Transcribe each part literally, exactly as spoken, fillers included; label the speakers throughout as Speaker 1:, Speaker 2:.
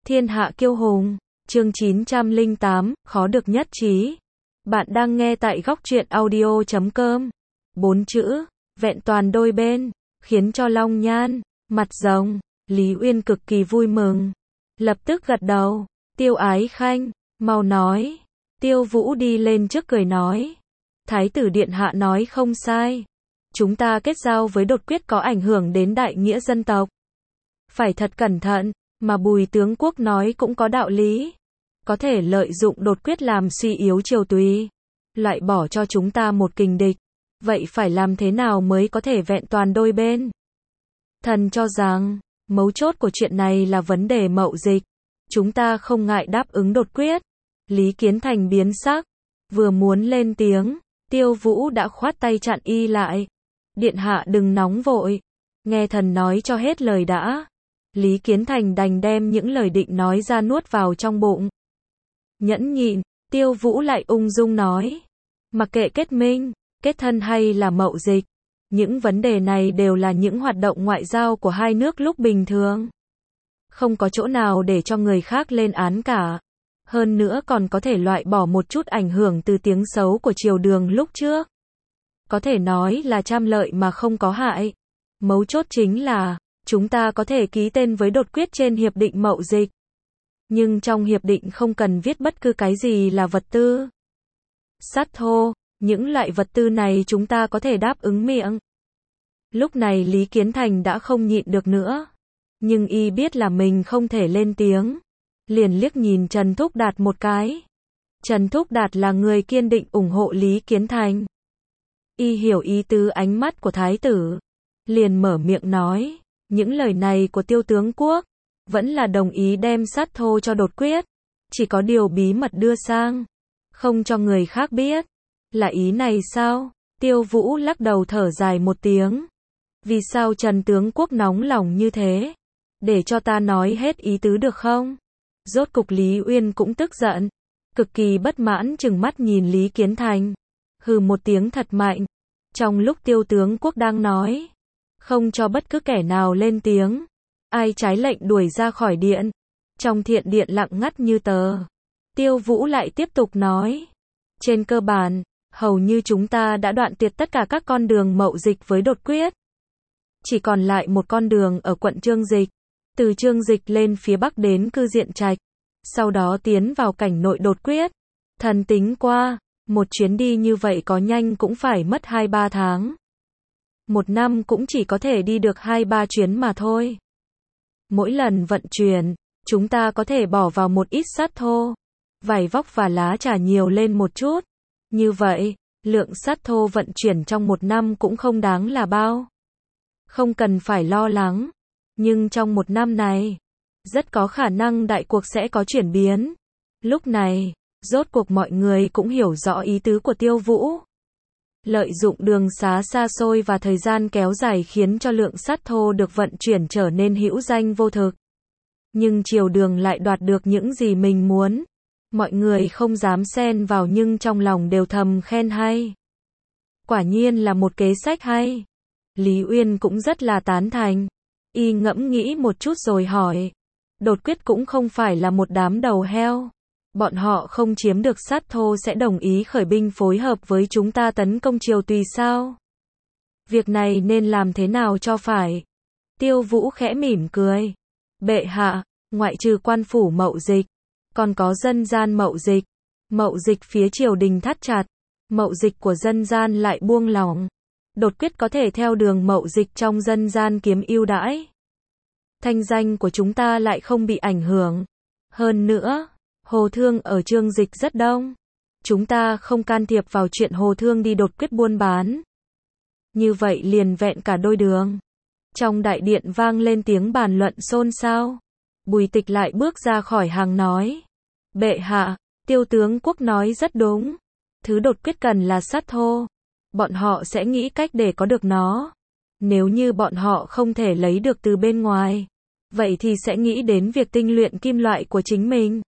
Speaker 1: Thiên hạ kiêu hùng, chương chín trăm lẻ tám, khó được nhất trí. Bạn đang nghe tại góc truyện audio chấm com. Bốn chữ, vẹn toàn đôi bên, khiến cho Long Nhan, mặt rồng, Lý Uyên cực kỳ vui mừng. Lập tức gật đầu, Tiêu Ái Khanh, mau nói. Tiêu Vũ đi lên trước cười nói. Thái tử điện hạ nói không sai. Chúng ta kết giao với đột quyết có ảnh hưởng đến đại nghĩa dân tộc. Phải thật cẩn thận, mà Bùi tướng quốc nói cũng có đạo lý. Có thể lợi dụng đột quyết làm suy yếu triều tùy, loại bỏ cho chúng ta một kình địch. Vậy phải làm thế nào mới có thể vẹn toàn đôi bên? Thần cho rằng, mấu chốt của chuyện này là vấn đề mậu dịch. Chúng ta không ngại đáp ứng đột quyết. Lý Kiến Thành biến sắc, vừa muốn lên tiếng, Tiêu Vũ đã khoát tay chặn y lại. Điện hạ đừng nóng vội, nghe thần nói cho hết lời đã. Lý Kiến Thành đành đem những lời định nói ra nuốt vào trong bụng. Nhẫn nhịn, Tiêu Vũ lại ung dung nói. Mặc kệ kết minh, kết thân hay là mậu dịch, những vấn đề này đều là những hoạt động ngoại giao của hai nước lúc bình thường. Không có chỗ nào để cho người khác lên án cả. Hơn nữa còn có thể loại bỏ một chút ảnh hưởng từ tiếng xấu của triều đường lúc trước. Có thể nói là trăm lợi mà không có hại. Mấu chốt chính là, chúng ta có thể ký tên với đột quyết trên hiệp định mậu dịch. Nhưng trong hiệp định không cần viết bất cứ cái gì là vật tư. Sắt thô, những loại vật tư này chúng ta có thể đáp ứng miệng. Lúc này Lý Kiến Thành đã không nhịn được nữa. Nhưng y biết là mình không thể lên tiếng. Liền liếc nhìn Trần Thúc Đạt một cái. Trần Thúc Đạt là người kiên định ủng hộ Lý Kiến Thành. Y hiểu ý tứ ánh mắt của thái tử. Liền mở miệng nói. Những lời này của Tiêu tướng quốc vẫn là đồng ý đem sắt thô cho đột quyết. Chỉ có điều bí mật đưa sang, không cho người khác biết. Là ý này sao? Tiêu Vũ lắc đầu thở dài một tiếng. Vì sao Trần tướng quốc nóng lòng như thế? Để cho ta nói hết ý tứ được không? Rốt cục Lý Uyên cũng tức giận, cực kỳ bất mãn trừng mắt nhìn Lý Kiến Thành. Hừ một tiếng thật mạnh. Trong lúc Tiêu tướng quốc đang nói, không cho bất cứ kẻ nào lên tiếng, ai trái lệnh đuổi ra khỏi điện. Trong thiện điện lặng ngắt như tờ. Tiêu Vũ lại tiếp tục nói. Trên cơ bản, hầu như chúng ta đã đoạn tuyệt tất cả các con đường mậu dịch với đột quyết. Chỉ còn lại một con đường ở quận Chương Dịch. Từ Chương Dịch lên phía bắc đến Cư Diện Trạch. Sau đó tiến vào cảnh nội đột quyết. Thần tính qua, một chuyến đi như vậy có nhanh cũng phải mất hai ba tháng. Một năm cũng chỉ có thể đi được hai ba chuyến mà thôi. Mỗi lần vận chuyển, chúng ta có thể bỏ vào một ít sắt thô, vải vóc và lá trà nhiều lên một chút. Như vậy, lượng sắt thô vận chuyển trong một năm cũng không đáng là bao. Không cần phải lo lắng. Nhưng trong một năm này, rất có khả năng đại cuộc sẽ có chuyển biến. Lúc này, rốt cuộc mọi người cũng hiểu rõ ý tứ của Tiêu Vũ. Lợi dụng đường xá xa xôi và thời gian kéo dài khiến cho lượng sắt thô được vận chuyển trở nên hữu danh vô thực. Nhưng triều đường lại đoạt được những gì mình muốn. Mọi người không dám xen vào nhưng trong lòng đều thầm khen hay. Quả nhiên là một kế sách hay. Lý Uyên cũng rất là tán thành. Y ngẫm nghĩ một chút rồi hỏi. Đột quyết cũng không phải là một đám đầu heo. Bọn họ không chiếm được sắt thô sẽ đồng ý khởi binh phối hợp với chúng ta tấn công triều tùy sao? Việc này nên làm thế nào cho phải? Tiêu Vũ khẽ mỉm cười. Bệ hạ, ngoại trừ quan phủ mậu dịch, còn có dân gian mậu dịch. Mậu dịch phía triều đình thắt chặt, mậu dịch của dân gian lại buông lỏng. Đột quyết có thể theo đường mậu dịch trong dân gian kiếm ưu đãi. Thanh danh của chúng ta lại không bị ảnh hưởng. Hơn nữa, hồ thương ở Chương Dịch rất đông. Chúng ta không can thiệp vào chuyện hồ thương đi đột quyết buôn bán. Như vậy liền vẹn cả đôi đường. Trong đại điện vang lên tiếng bàn luận xôn xao. Bùi Tịch lại bước ra khỏi hàng nói. Bệ hạ, Tiêu tướng quốc nói rất đúng. Thứ đột quyết cần là sắt thô. Bọn họ sẽ nghĩ cách để có được nó. Nếu như bọn họ không thể lấy được từ bên ngoài, vậy thì sẽ nghĩ đến việc tinh luyện kim loại của chính mình.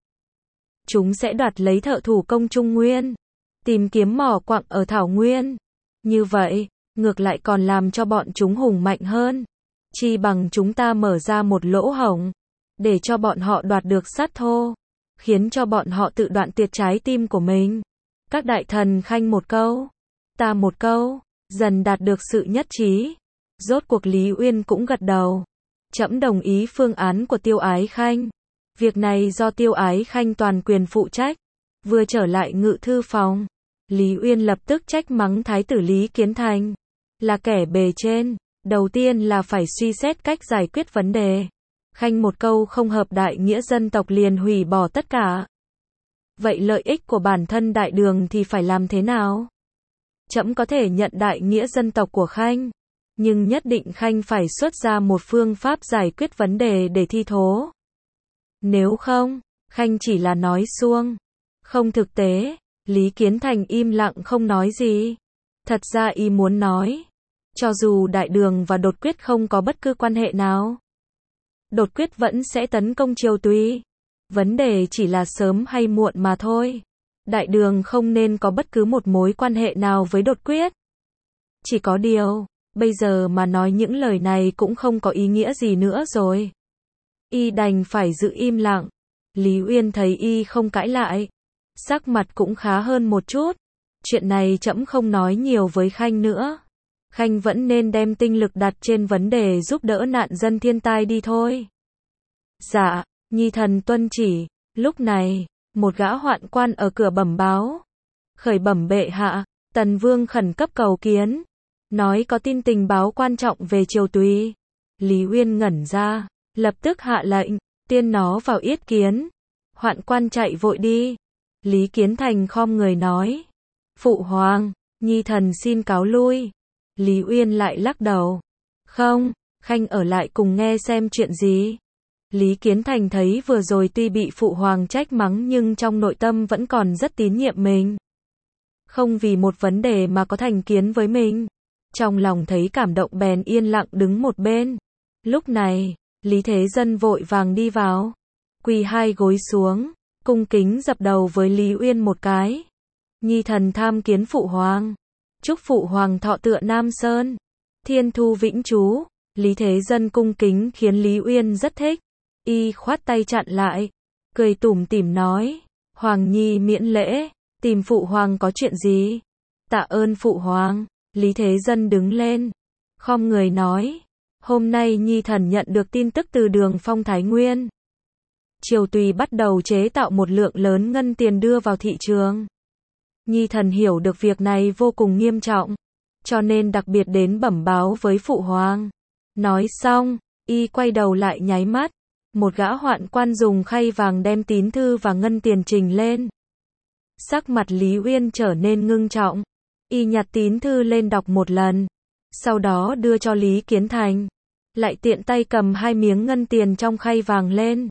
Speaker 1: Chúng sẽ đoạt lấy thợ thủ công Trung Nguyên, tìm kiếm mỏ quặng ở Thảo Nguyên. Như vậy, ngược lại còn làm cho bọn chúng hùng mạnh hơn. Chi bằng chúng ta mở ra một lỗ hổng, để cho bọn họ đoạt được sắt thô, khiến cho bọn họ tự đoạn tuyệt trái tim của mình. Các đại thần khanh một câu, ta một câu, dần đạt được sự nhất trí. Rốt cuộc Lý Uyên cũng gật đầu. Trẫm đồng ý phương án của Tiêu Ái Khanh. Việc này do Tiêu Ái Khanh toàn quyền phụ trách. Vừa trở lại ngự thư phòng, Lý Uyên lập tức trách mắng thái tử Lý Kiến Thành là kẻ bề trên. Đầu tiên là phải suy xét cách giải quyết vấn đề. Khanh một câu không hợp đại nghĩa dân tộc liền hủy bỏ tất cả. Vậy lợi ích của bản thân đại đường thì phải làm thế nào? Trẫm có thể nhận đại nghĩa dân tộc của Khanh, nhưng nhất định Khanh phải xuất ra một phương pháp giải quyết vấn đề để thi thố. Nếu không, Khanh chỉ là nói suông, không thực tế. Lý Kiến Thành im lặng không nói gì. Thật ra y muốn nói, cho dù đại đường và đột quyết không có bất cứ quan hệ nào, đột quyết vẫn sẽ tấn công Triều Tùy. Vấn đề chỉ là sớm hay muộn mà thôi. Đại đường không nên có bất cứ một mối quan hệ nào với đột quyết. Chỉ có điều, bây giờ mà nói những lời này cũng không có ý nghĩa gì nữa rồi. Y đành phải giữ im lặng. Lý Uyên thấy y không cãi lại, sắc mặt cũng khá hơn một chút. Chuyện này trẫm không nói nhiều với Khanh nữa. Khanh vẫn nên đem tinh lực đặt trên vấn đề giúp đỡ nạn dân thiên tai đi thôi. Dạ, nhi thần tuân chỉ. Lúc này, một gã hoạn quan ở cửa bẩm báo. Khởi bẩm bệ hạ, Tần Vương khẩn cấp cầu kiến, nói có tin tình báo quan trọng về Triều Tùy. Lý Uyên ngẩn ra, lập tức hạ lệnh, tiên nó vào yết kiến. Hoạn quan chạy vội đi. Lý Kiến Thành khom người nói, phụ hoàng, nhi thần xin cáo lui. Lý Uyên lại lắc đầu, không, Khanh ở lại cùng nghe xem chuyện gì. Lý Kiến Thành thấy vừa rồi tuy bị phụ hoàng trách mắng nhưng trong nội tâm vẫn còn rất tín nhiệm mình. Không vì một vấn đề mà có thành kiến với mình. Trong lòng thấy cảm động bèn yên lặng đứng một bên. Lúc này, Lý Thế Dân vội vàng đi vào, quỳ hai gối xuống, cung kính dập đầu với Lý Uyên một cái. Nhi thần tham kiến phụ hoàng. Chúc phụ hoàng thọ tựa Nam Sơn, thiên thu vĩnh trú. Lý Thế Dân cung kính khiến Lý Uyên rất thích. Y khoát tay chặn lại, cười tủm tỉm nói, Hoàng Nhi miễn lễ, tìm phụ hoàng có chuyện gì? Tạ ơn phụ hoàng. Lý Thế Dân đứng lên, khom người nói, hôm nay Nhi thần nhận được tin tức từ Đường Phong Thái Nguyên. Triều Tùy bắt đầu chế tạo một lượng lớn ngân tiền đưa vào thị trường. Nhi thần hiểu được việc này vô cùng nghiêm trọng, cho nên đặc biệt đến bẩm báo với phụ hoàng. Nói xong, y quay đầu lại nháy mắt. Một gã hoạn quan dùng khay vàng đem tín thư và ngân tiền trình lên. Sắc mặt Lý Uyên trở nên ngưng trọng. Y nhặt tín thư lên đọc một lần, sau đó đưa cho Lý Kiến Thành. Lại tiện tay cầm hai miếng ngân tiền trong khay vàng lên,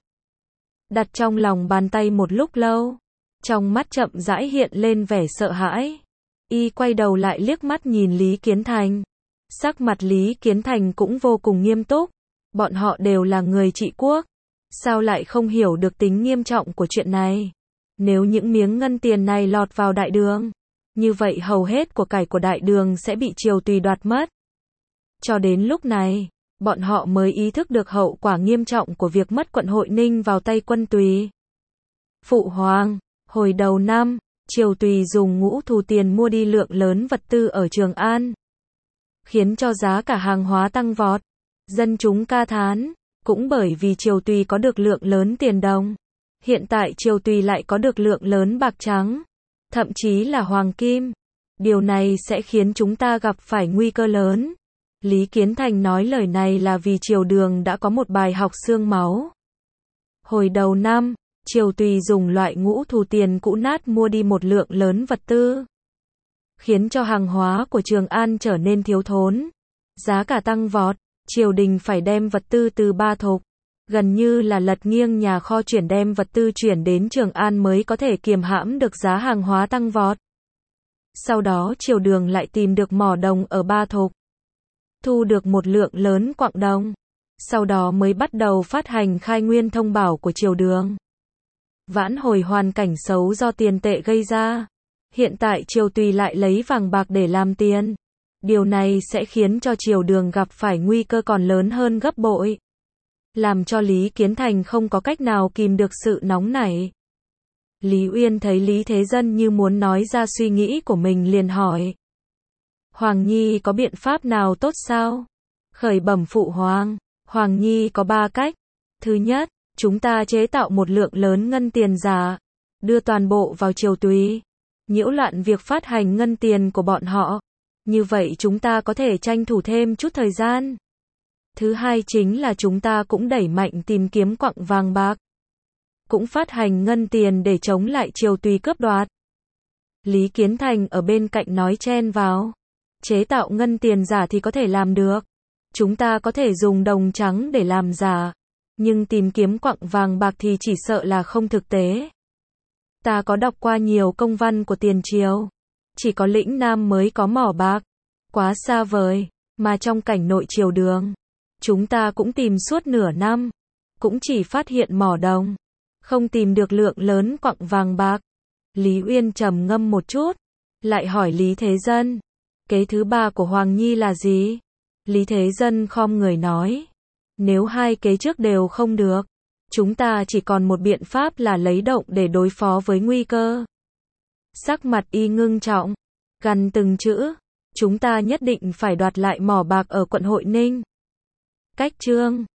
Speaker 1: đặt trong lòng bàn tay một lúc lâu. Trong mắt chậm rãi hiện lên vẻ sợ hãi. Y quay đầu lại liếc mắt nhìn Lý Kiến Thành. Sắc mặt Lý Kiến Thành cũng vô cùng nghiêm túc. Bọn họ đều là người trị quốc, sao lại không hiểu được tính nghiêm trọng của chuyện này? Nếu những miếng ngân tiền này lọt vào đại đường, như vậy hầu hết của cải của đại đường sẽ bị Triều Tùy đoạt mất. Cho đến lúc này, bọn họ mới ý thức được hậu quả nghiêm trọng của việc mất quận Hội Ninh vào tay quân Tùy. Phụ hoàng, hồi đầu năm, Triều Tùy dùng ngũ thù tiền mua đi lượng lớn vật tư ở Trường An, khiến cho giá cả hàng hóa tăng vọt. Dân chúng ca thán, cũng bởi vì Triều Tùy có được lượng lớn tiền đồng. Hiện tại Triều Tùy lại có được lượng lớn bạc trắng, thậm chí là hoàng kim. Điều này sẽ khiến chúng ta gặp phải nguy cơ lớn. Lý Kiến Thành nói lời này là vì triều đường đã có một bài học xương máu. Hồi đầu năm, Triều Tùy dùng loại ngũ thù tiền cũ nát mua đi một lượng lớn vật tư, khiến cho hàng hóa của Trường An trở nên thiếu thốn, giá cả tăng vọt. Triều đình phải đem vật tư từ Ba Thục, gần như là lật nghiêng nhà kho chuyển đem vật tư chuyển đến Trường An mới có thể kiềm hãm được giá hàng hóa tăng vọt. Sau đó triều đường lại tìm được mỏ đồng ở Ba Thục, thu được một lượng lớn quặng đồng, sau đó mới bắt đầu phát hành khai nguyên thông bảo của triều đường, vãn hồi hoàn cảnh xấu do tiền tệ gây ra. Hiện tại Triều Tùy lại lấy vàng bạc để làm tiền. Điều này sẽ khiến cho triều đường gặp phải nguy cơ còn lớn hơn gấp bội. làm cho Lý Kiến Thành không có cách nào kìm được sự nóng nảy. Lý Uyên thấy Lý Thế Dân như muốn nói ra suy nghĩ của mình liền hỏi. Hoàng Nhi có biện pháp nào tốt sao? Khởi bẩm phụ hoàng, Hoàng Nhi có ba cách. Thứ nhất, chúng ta chế tạo một lượng lớn ngân tiền giả, đưa toàn bộ vào triều tùy, nhiễu loạn việc phát hành ngân tiền của bọn họ. Như vậy chúng ta có thể tranh thủ thêm chút thời gian. Thứ hai chính là chúng ta cũng đẩy mạnh tìm kiếm quặng vàng bạc, cũng phát hành ngân tiền để chống lại triều tùy cướp đoạt. Lý Kiến Thành ở bên cạnh nói chen vào. Chế tạo ngân tiền giả thì có thể làm được. Chúng ta có thể dùng đồng trắng để làm giả. Nhưng tìm kiếm quặng vàng bạc thì chỉ sợ là không thực tế. Ta có đọc qua nhiều công văn của tiền triều. Chỉ có lĩnh Nam mới có mỏ bạc. Quá xa vời. Mà trong cảnh nội triều đường, chúng ta cũng tìm suốt nửa năm. Cũng chỉ phát hiện mỏ đồng. Không tìm được lượng lớn quặng vàng bạc. Lý Uyên trầm ngâm một chút. Lại hỏi Lý Thế Dân. Kế thứ ba của Hoàng Nhi là gì? Lý Thế Dân khom người nói. Nếu hai kế trước đều không được, chúng ta chỉ còn một biện pháp là lấy động để đối phó với nguy cơ. Sắc mặt y ngưng trọng, gằn từng chữ. Chúng ta nhất định phải đoạt lại mỏ bạc ở quận Hội Ninh. Cách chương